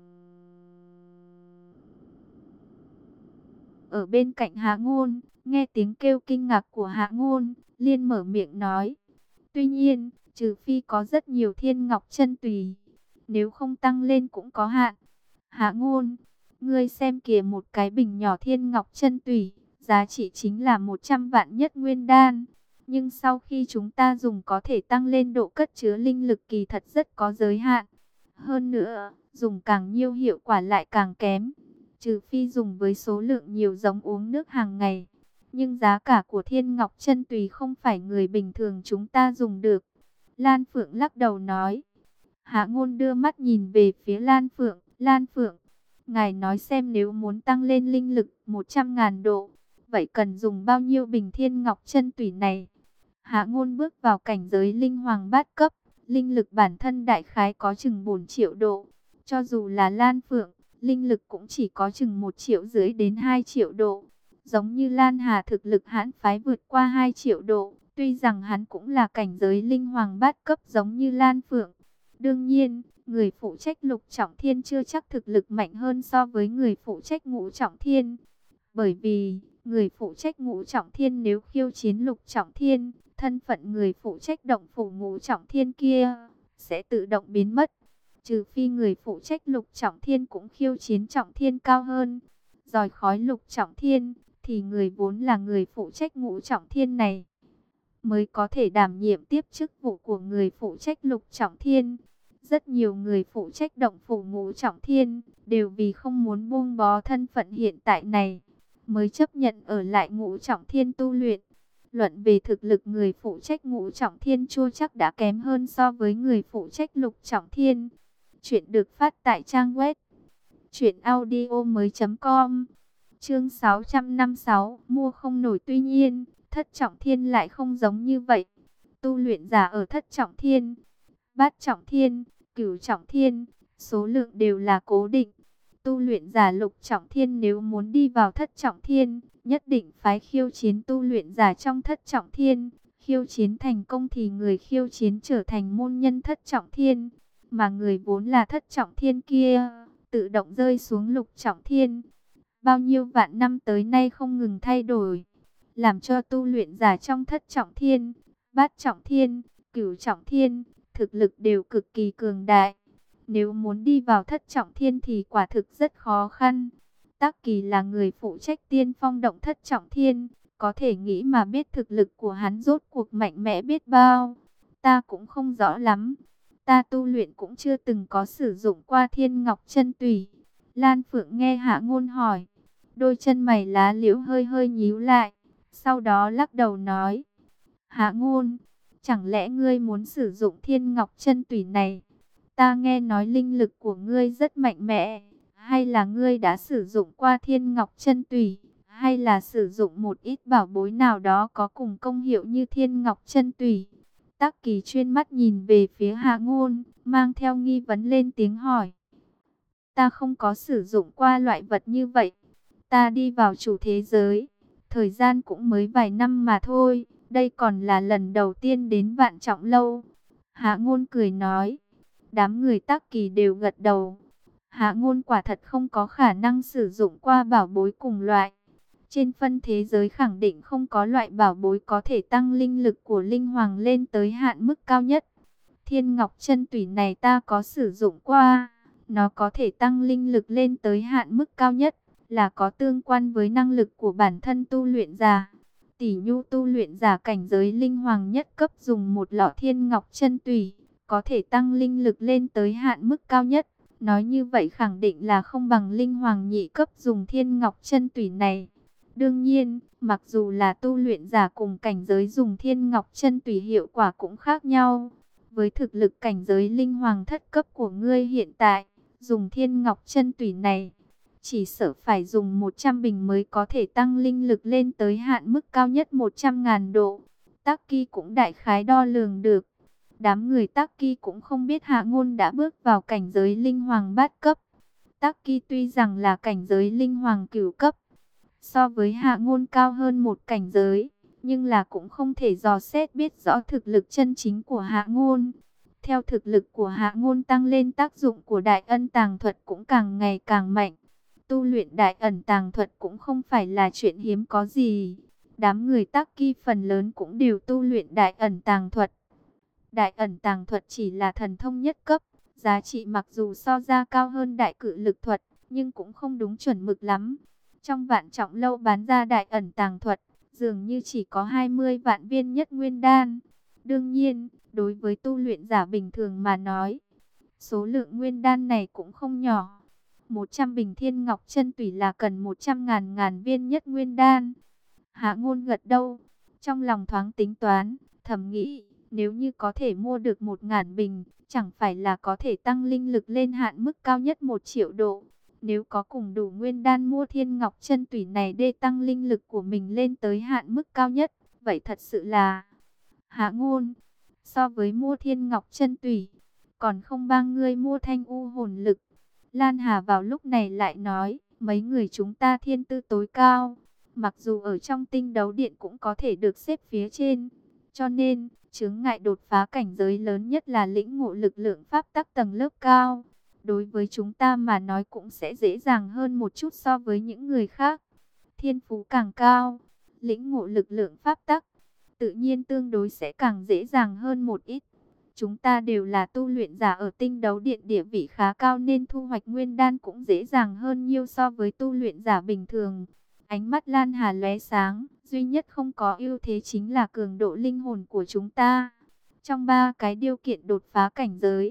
ở bên cạnh Hạ Ngôn, nghe tiếng kêu kinh ngạc của Hạ Ngôn, liền mở miệng nói. Tuy nhiên, trừ phi có rất nhiều thiên ngọc chân tùy, nếu không tăng lên cũng có hạn. Hạ Ngôn, ngươi xem kìa, một cái bình nhỏ thiên ngọc chân tùy, giá trị chính là 100 vạn nhất nguyên đan. Nhưng sau khi chúng ta dùng có thể tăng lên độ cất chứa linh lực kỳ thật rất có giới hạn. Hơn nữa, dùng càng nhiều hiệu quả lại càng kém. Trừ phi dùng với số lượng nhiều giống uống nước hàng ngày. Nhưng giá cả của thiên ngọc chân tùy không phải người bình thường chúng ta dùng được. Lan Phượng lắc đầu nói. Hạ Ngôn đưa mắt nhìn về phía Lan Phượng. Lan Phượng, ngài nói xem nếu muốn tăng lên linh lực 100.000 độ, vậy cần dùng bao nhiêu bình thiên ngọc chân tùy này? Hạ Ngôn bước vào cảnh giới linh hoàng bát cấp, linh lực bản thân đại khái có chừng 4 triệu độ. Cho dù là Lan Phượng, linh lực cũng chỉ có chừng 1,5 triệu đến 2 triệu độ. Giống như Lan Hà thực lực hãn phái vượt qua 2 triệu độ, tuy rằng hắn cũng là cảnh giới linh hoàng bát cấp giống như Lan Phượng. Đương nhiên, người phụ trách lục trọng thiên chưa chắc thực lực mạnh hơn so với người phụ trách ngũ trọng thiên. Bởi vì, người phụ trách ngũ trọng thiên nếu khiêu chiến lục trọng thiên, thân phận người phụ trách động phủ ngũ trọng thiên kia sẽ tự động biến mất. Trừ phi người phụ trách lục trọng thiên cũng khiêu chiến trọng thiên cao hơn, rời khỏi lục trọng thiên, thì người vốn là người phụ trách ngũ trọng thiên này mới có thể đảm nhiệm tiếp chức vụ của người phụ trách lục trọng thiên. Rất nhiều người phụ trách động phủ Ngũ Trọng Thiên đều vì không muốn buông bó thân phận hiện tại này, mới chấp nhận ở lại Ngũ Trọng Thiên tu luyện. Luận về thực lực, người phụ trách Ngũ Trọng Thiên chưa chắc đã kém hơn so với người phụ trách Lục Trọng Thiên. Chuyện được phát tại trang web truyệnaudiomoi.com. Chương 656, mua không nổi. Tuy nhiên, Thất Trọng Thiên lại không giống như vậy. Tu luyện giả ở Thất Trọng Thiên, Bát Trọng Thiên, Cửu Trọng Thiên, số lượng đều là cố định. Tu luyện giả Lục Trọng Thiên nếu muốn đi vào Thất Trọng Thiên, nhất định phải khiêu chiến tu luyện giả trong Thất Trọng Thiên. Khiêu chiến thành công thì người khiêu chiến trở thành môn nhân Thất Trọng Thiên, mà người vốn là Thất Trọng Thiên kia tự động rơi xuống Lục Trọng Thiên. Bao nhiêu vạn năm tới nay không ngừng thay đổi, làm cho tu luyện giả trong Thất Trọng Thiên, Bát Trọng Thiên, Cửu Trọng Thiên thực lực đều cực kỳ cường đại. Nếu muốn đi vào Thất Trọng Thiên thì quả thực rất khó khăn. Tắc Kỳ là người phụ trách tiên phong động Thất Trọng Thiên, có thể nghĩ mà biết thực lực của hắn rốt cuộc mạnh mẽ biết bao. Ta cũng không rõ lắm, ta tu luyện cũng chưa từng có sử dụng qua Thiên Ngọc Chân Tủy. Lan Phượng nghe Hạ Ngôn hỏi, đôi chân mày lá liễu hơi hơi nhíu lại, sau đó lắc đầu nói, Hạ Ngôn, chẳng lẽ ngươi muốn sử dụng Thiên Ngọc Chân Tủy này? Ta nghe nói linh lực của ngươi rất mạnh mẽ, hay là ngươi đã sử dụng qua Thiên Ngọc Chân Tủy, hay là sử dụng một ít bảo bối nào đó có cùng công hiệu như Thiên Ngọc Chân Tủy? Tắc Kỳ chuyên mắt nhìn về phía Hạ Ngôn, mang theo nghi vấn lên tiếng hỏi. Ta không có sử dụng qua loại vật như vậy. Ta đi vào chủ thế giới, thời gian cũng mới vài năm mà thôi. Đây còn là lần đầu tiên đến Vạn Trọng Lâu. Hạ Ngôn cười nói. Đám người Tắc Kỳ đều gật đầu. Hạ Ngôn quả thật không có khả năng sử dụng qua bảo bối cùng loại. Trên phân thế giới khẳng định không có loại bảo bối có thể tăng linh lực của linh hoàng lên tới hạn mức cao nhất. Thiên Ngọc Chân Tủy này ta có sử dụng qua. Nó có thể tăng linh lực lên tới hạn mức cao nhất, là có tương quan với năng lực của bản thân tu luyện giả. Tỷ nhu tu luyện giả cảnh giới linh hoàng nhất cấp dùng một lọ Thiên Ngọc Chân Tủy, có thể tăng linh lực lên tới hạn mức cao nhất. Nói như vậy khẳng định là không bằng linh hoàng nhị cấp dùng Thiên Ngọc Chân Tủy này. Đương nhiên, mặc dù là tu luyện giả cùng cảnh giới dùng Thiên Ngọc Chân Tủy hiệu quả cũng khác nhau. Với thực lực cảnh giới linh hoàng thất cấp của ngươi hiện tại, dùng Thiên Ngọc Chân Tủy này, chỉ sợ phải dùng 100 bình mới có thể tăng linh lực lên tới hạn mức cao nhất 100.000 độ. Tắc Kỳ cũng đại khái đo lường được. Đám người Tắc Kỳ cũng không biết Hạ Ngôn đã bước vào cảnh giới linh hoàng bát cấp. Tắc Kỳ tuy rằng là cảnh giới linh hoàng cửu cấp, so với Hạ Ngôn cao hơn một cảnh giới, nhưng là cũng không thể dò xét biết rõ thực lực chân chính của Hạ Ngôn. Theo thực lực của Hạ Ngôn tăng lên, tác dụng của Đại Ân Tàng Thuật cũng càng ngày càng mạnh. Tu luyện Đại Ẩn Tàng Thuật cũng không phải là chuyện hiếm có gì. Đám người Tắc Kỳ phần lớn cũng đều tu luyện Đại Ẩn Tàng Thuật. Đại Ẩn Tàng Thuật chỉ là thần thông nhất cấp, giá trị mặc dù so ra cao hơn Đại Cự Lực Thuật, nhưng cũng không đúng chuẩn mực lắm. Trong Vạn Trọng Lâu bán ra Đại Ẩn Tàng Thuật, dường như chỉ có 20 vạn viên Nhất Nguyên Đan. Đương nhiên, đối với tu luyện giả bình thường mà nói, số lượng nguyên đan này cũng không nhỏ. 100 bình Thiên Ngọc Chân Tủy là cần 100.000 viên Nhất Nguyên Đan. Hạ Ngôn gật đầu, trong lòng thoáng tính toán, thầm nghĩ, nếu như có thể mua được 1.000 bình, chẳng phải là có thể tăng linh lực lên hạn mức cao nhất 1 triệu độ. Nếu có cùng đủ nguyên đan mua Thiên Ngọc Chân Tủy này để tăng linh lực của mình lên tới hạn mức cao nhất, vậy thật sự là... Hạ Ngôn, so với mua Thiên Ngọc Chân Tủy, còn không bằng ngươi mua Thanh U hồn lực. Lan Hà vào lúc này lại nói, mấy người chúng ta thiên tư tối cao, mặc dù ở trong Tinh Đấu Điện cũng có thể được xếp phía trên, cho nên chướng ngại đột phá cảnh giới lớn nhất là lĩnh ngộ lực lượng pháp tắc tầng lớp cao. Đối với chúng ta mà nói cũng sẽ dễ dàng hơn một chút so với những người khác. Thiên phú càng cao, lĩnh ngộ lực lượng pháp tắc tự nhiên tương đối sẽ càng dễ dàng hơn một ít. Chúng ta đều là tu luyện giả ở Tinh Đấu Điện, địa vị khá cao nên thu hoạch nguyên đan cũng dễ dàng hơn nhiều so với tu luyện giả bình thường. Ánh mắt Lan Hà lóe sáng, duy nhất không có ưu thế chính là cường độ linh hồn của chúng ta. Trong 3 cái điều kiện đột phá cảnh giới,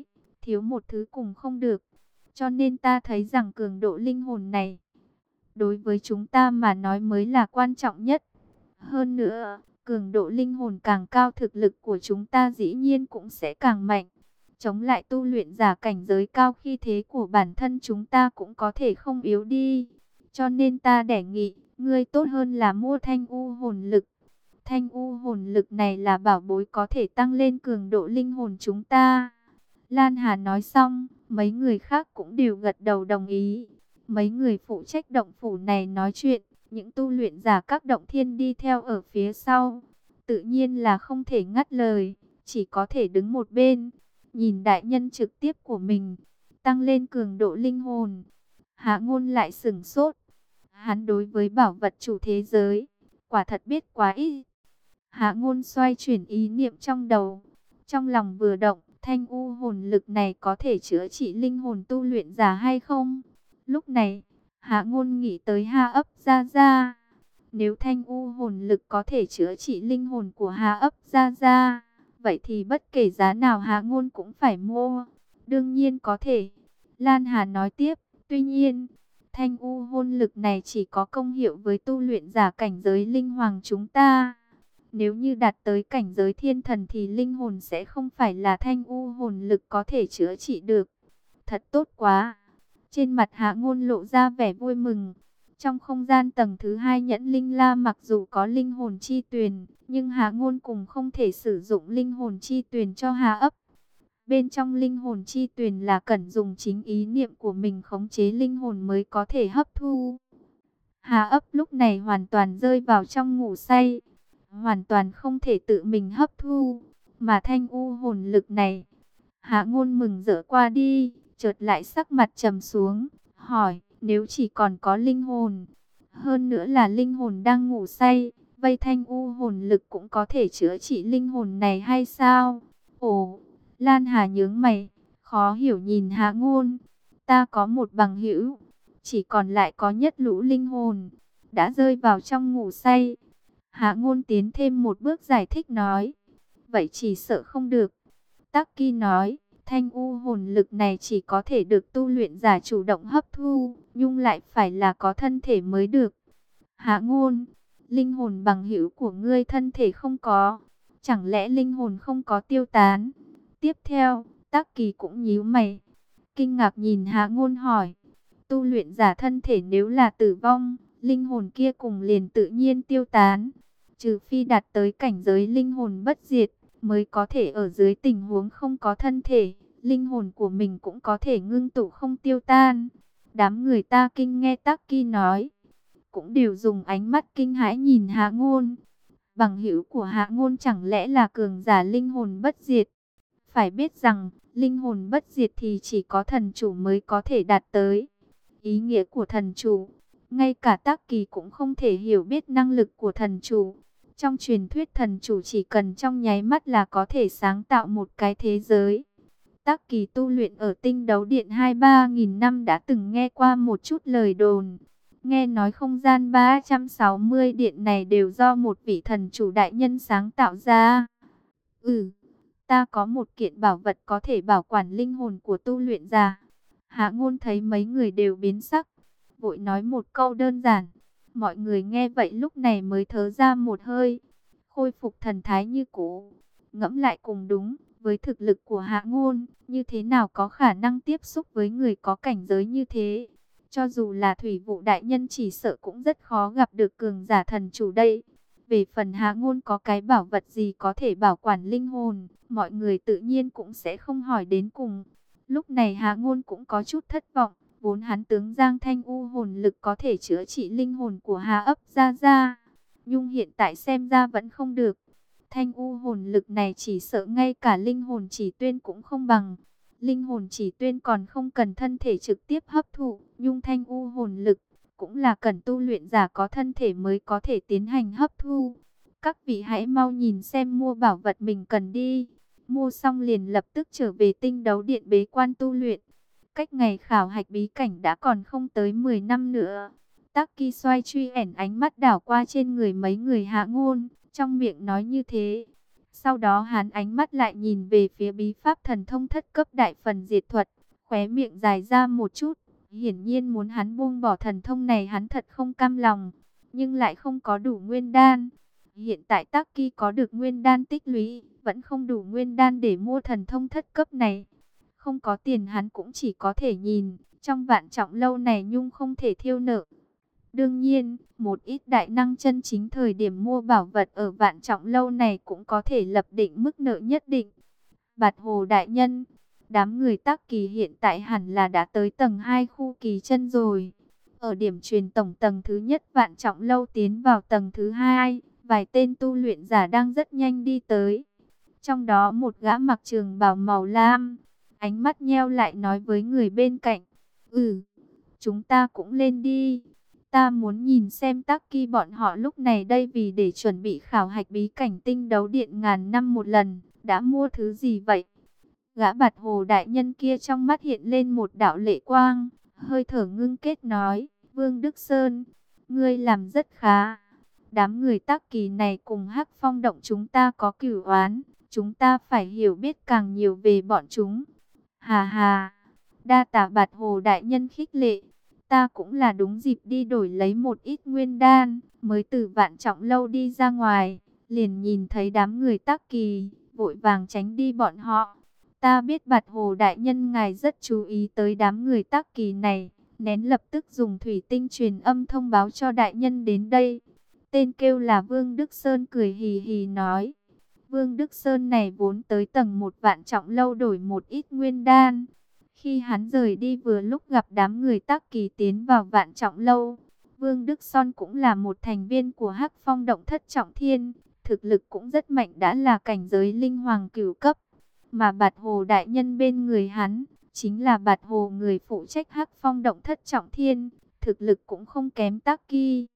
thiếu một thứ cùng không được. Cho nên ta thấy rằng cường độ linh hồn này, đối với chúng ta mà nói mới là quan trọng nhất. Hơn nữa, cường độ linh hồn càng cao, thực lực của chúng ta dĩ nhiên cũng sẽ càng mạnh. Chống lại tu luyện giả cảnh giới cao, khi thế của bản thân chúng ta cũng có thể không yếu đi. Cho nên ta đề nghị, ngươi tốt hơn là mua thanh u hồn lực. Thanh u hồn lực này là bảo bối có thể tăng lên cường độ linh hồn chúng ta. Lan Hà nói xong, mấy người khác cũng đều gật đầu đồng ý. Mấy người phụ trách động phủ này nói chuyện, những tu luyện giả các động thiên đi theo ở phía sau. Tự nhiên là không thể ngắt lời, chỉ có thể đứng một bên, nhìn đại nhân trực tiếp của mình, tăng lên cường độ linh hồn. Hạ Ngôn lại sửng sốt. Hắn đối với bảo vật chủ thế giới, quả thật biết quá ít. Hạ Ngôn xoay chuyển ý niệm trong đầu. Trong lòng vừa động, thanh u hồn lực này có thể chữa trị linh hồn tu luyện giả hay không? Lúc này, Hạ Ngôn nghĩ tới Ha Ấp Gia Gia. Nếu thanh u hồn lực có thể chữa trị linh hồn của Ha Ấp Gia Gia, vậy thì bất kể giá nào Hạ Ngôn cũng phải mua. Đương nhiên có thể. Lan Hà nói tiếp, tuy nhiên, thanh u hồn lực này chỉ có công hiệu với tu luyện giả cảnh giới linh hoàng chúng ta. Nếu như đạt tới cảnh giới thiên thần thì linh hồn sẽ không phải là thanh u hồn lực có thể chữa trị được. Thật tốt quá. Trên mặt Hạ Ngôn lộ ra vẻ vui mừng. Trong không gian tầng thứ 2 nhẫn linh la mặc dù có linh hồn chi tuyền, nhưng Hạ Ngôn cùng không thể sử dụng linh hồn chi tuyền cho Hạ Ấp. Bên trong linh hồn chi tuyền là cần dùng chính ý niệm của mình khống chế linh hồn mới có thể hấp thu. Hạ Ấp lúc này hoàn toàn rơi vào trong ngủ say, hoàn toàn không thể tự mình hấp thu, mà thanh u hồn lực này. Hạ Ngôn mừng rỡ qua đi, chợt lại sắc mặt trầm xuống, hỏi, nếu chỉ còn có linh hồn, hơn nữa là linh hồn đang ngủ say, vậy thanh u hồn lực cũng có thể chữa trị linh hồn này hay sao? Ồ, Lan Hà nhướng mày, khó hiểu nhìn Hạ Ngôn. Ta có một bằng hữu, chỉ còn lại có nhất lũ linh hồn, đã rơi vào trong ngủ say. Hạ Ngôn tiến thêm một bước giải thích nói, vậy chỉ sợ không được. Tắc Kỳ nói, thanh u hồn lực này chỉ có thể được tu luyện giả chủ động hấp thu, nhưng lại phải là có thân thể mới được. Hạ Ngôn, linh hồn bằng hữu của ngươi thân thể không có, chẳng lẽ linh hồn không có tiêu tán? Tiếp theo, Tắc Kỳ cũng nhíu mày, kinh ngạc nhìn Hạ Ngôn hỏi, tu luyện giả thân thể nếu là tử vong, linh hồn kia cùng liền tự nhiên tiêu tán, trừ phi đạt tới cảnh giới linh hồn bất diệt, mới có thể ở dưới tình huống không có thân thể, linh hồn của mình cũng có thể ngưng tụ không tiêu tan. Đám người ta kinh nghe Tắc Kỳ nói, cũng đều dùng ánh mắt kinh hãi nhìn Hạ Ngôn. Bằng hữu của Hạ Ngôn chẳng lẽ là cường giả linh hồn bất diệt? Phải biết rằng, linh hồn bất diệt thì chỉ có thần chủ mới có thể đạt tới. Ý nghĩa của thần chủ, ngay cả Tắc Kỳ cũng không thể hiểu biết năng lực của thần chủ. Trong truyền thuyết thần chủ chỉ cần trong nháy mắt là có thể sáng tạo một cái thế giới. Tắc Kỳ tu luyện ở Tinh Đấu Điện 2-3 nghìn năm đã từng nghe qua một chút lời đồn. Nghe nói không gian 360 điện này đều do một vị thần chủ đại nhân sáng tạo ra. Ta có một kiện bảo vật có thể bảo quản linh hồn của tu luyện giả. Hạ Ngôn thấy mấy người đều biến sắc, vội nói một câu đơn giản. Mọi người nghe vậy lúc này mới thở ra một hơi, khôi phục thần thái như cũ. Ngẫm lại cùng đúng, với thực lực của Hạ Ngôn, như thế nào có khả năng tiếp xúc với người có cảnh giới như thế? Cho dù là Thủy Vụ đại nhân chỉ sợ cũng rất khó gặp được cường giả thần chủ đây. Về phần Hạ Ngôn có cái bảo vật gì có thể bảo quản linh hồn, mọi người tự nhiên cũng sẽ không hỏi đến cùng. Lúc này Hạ Ngôn cũng có chút thất vọng, vốn hắn tướng Giang thanh u hồn lực có thể chữa trị linh hồn của Hạ Ấp Gia Gia, nhưng hiện tại xem ra vẫn không được. Thanh u hồn lực này chỉ sợ ngay cả linh hồn chỉ tuyên cũng không bằng. Linh hồn chỉ tuyên còn không cần thân thể trực tiếp hấp thụ, nhưng thanh u hồn lực cũng là cần tu luyện giả có thân thể mới có thể tiến hành hấp thu. Các vị hãy mau nhìn xem mua bảo vật mình cần đi. Mua xong liền lập tức trở về Tinh Đấu Điện bế quan tu luyện. Cách ngày khảo hạch bí cảnh đã còn không tới 10 năm nữa. Tắc Kỳ xoay truy ẻn ánh mắt đảo qua trên người mấy người Hạ Ngôn, trong miệng nói như thế. Sau đó hắn ánh mắt lại nhìn về phía bí pháp thần thông thất cấp đại phần diệt thuật, khóe miệng dài ra một chút. Hiển nhiên muốn hắn buông bỏ thần thông này hắn thật không cam lòng, nhưng lại không có đủ nguyên đan. Hiện tại Taki có được nguyên đan tích lũy, vẫn không đủ nguyên đan để mua thần thông thất cấp này. Không có tiền hắn cũng chỉ có thể nhìn, trong vạn trọng lâu này nhung không thể thiêu nợ. Đương nhiên, một ít đại năng chân chính thời điểm mua bảo vật ở vạn trọng lâu này cũng có thể lập định mức nợ nhất định. Bạt Hồ đại nhân, đám người Tắc Kỳ hiện tại hẳn là đã tới tầng 2 khu kỳ chân rồi. Ở điểm truyền tổng tầng thứ nhất vạn trọng lâu tiến vào tầng thứ 2, vài tên tu luyện giả đang rất nhanh đi tới. Trong đó một gã mặc trường bào màu lam, ánh mắt nheo lại nói với người bên cạnh, chúng ta cũng lên đi. Ta muốn nhìn xem Taki bọn họ lúc này đây vì để chuẩn bị khảo hạch bí cảnh tinh đấu điện ngàn năm một lần, đã mua thứ gì vậy? Gã Bạt Hồ đại nhân kia trong mắt hiện lên một đạo lệ quang, hơi thở ngưng kết nói, Vương Đức Sơn, ngươi làm rất khá. Đám người Tác Kỳ này cùng Hắc Phong động chúng ta có cửu oán, chúng ta phải hiểu biết càng nhiều về bọn chúng. Hà hà, đa tạ Bạt Hồ đại nhân khích lệ. Ta cũng là đúng dịp đi đổi lấy một ít nguyên đan, mới từ vạn trọng lâu đi ra ngoài, liền nhìn thấy đám người Tác Kỳ, vội vàng tránh đi bọn họ. Ta biết Bạt Hồ đại nhân ngài rất chú ý tới đám người Tác Kỳ này, nén lập tức dùng thủy tinh truyền âm thông báo cho đại nhân đến đây. Tên kêu là Vương Đức Sơn cười hì hì nói, Vương Đức Sơn này vốn tới tầng 1 vạn trọng lâu đổi một ít nguyên đan. Khi hắn rời đi vừa lúc gặp đám người Tác Kỳ tiến vào vạn trọng lâu. Vương Đức Son cũng là một thành viên của Hắc Phong động thất trọng thiên, thực lực cũng rất mạnh, đã là cảnh giới linh hoàng cửu cấp. Mà Bạt Hồ đại nhân bên người hắn, chính là Bạt Hồ người phụ trách Hắc Phong động thất trọng thiên, thực lực cũng không kém Tác Kỳ.